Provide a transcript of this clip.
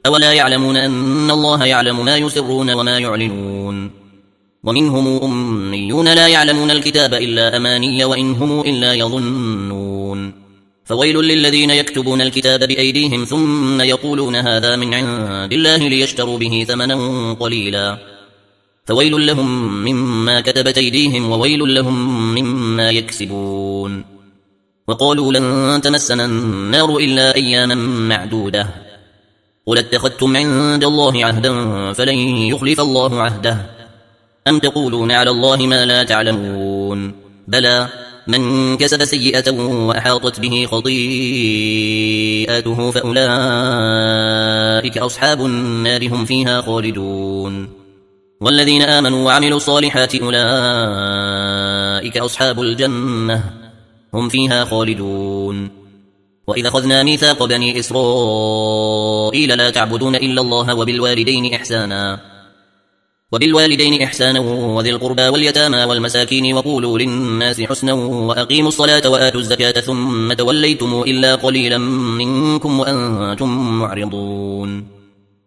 أولا يعلمون أن الله يعلم ما يسرون وما يعلنون ومنهم أميون لا يعلمون الكتاب إلا أماني وإن هم إلا يظنون فويل للذين يكتبون الكتاب بأيديهم ثم يقولون هذا من عند الله ليشتروا به ثمنا قليلا فويل لهم مما كتبت أيديهم وويل لهم مما يكسبون وقالوا لن تمسنا النار إلا أياما معدودة قل اتخذتم عند الله عهدا فلن يخلف الله عهده أم تقولون على الله ما لا تعلمون بلى من كسب سيئة وأحاطت به خطيئته فأولئك أصحاب النار هم فيها خالدون والذين آمنوا وعملوا الصالحات أولئك أصحاب الجنة هم فيها خالدون وإذا أخذنا ميثاق بني إسرائيل لا تعبدون إلا الله وبالوالدين إحسانا وذي القربى واليتامى والمساكين وقولوا للناس حسنا وأقيموا الصلاة وآتوا الزكاة ثم توليتم إلا قليلا منكم وأنتم معرضون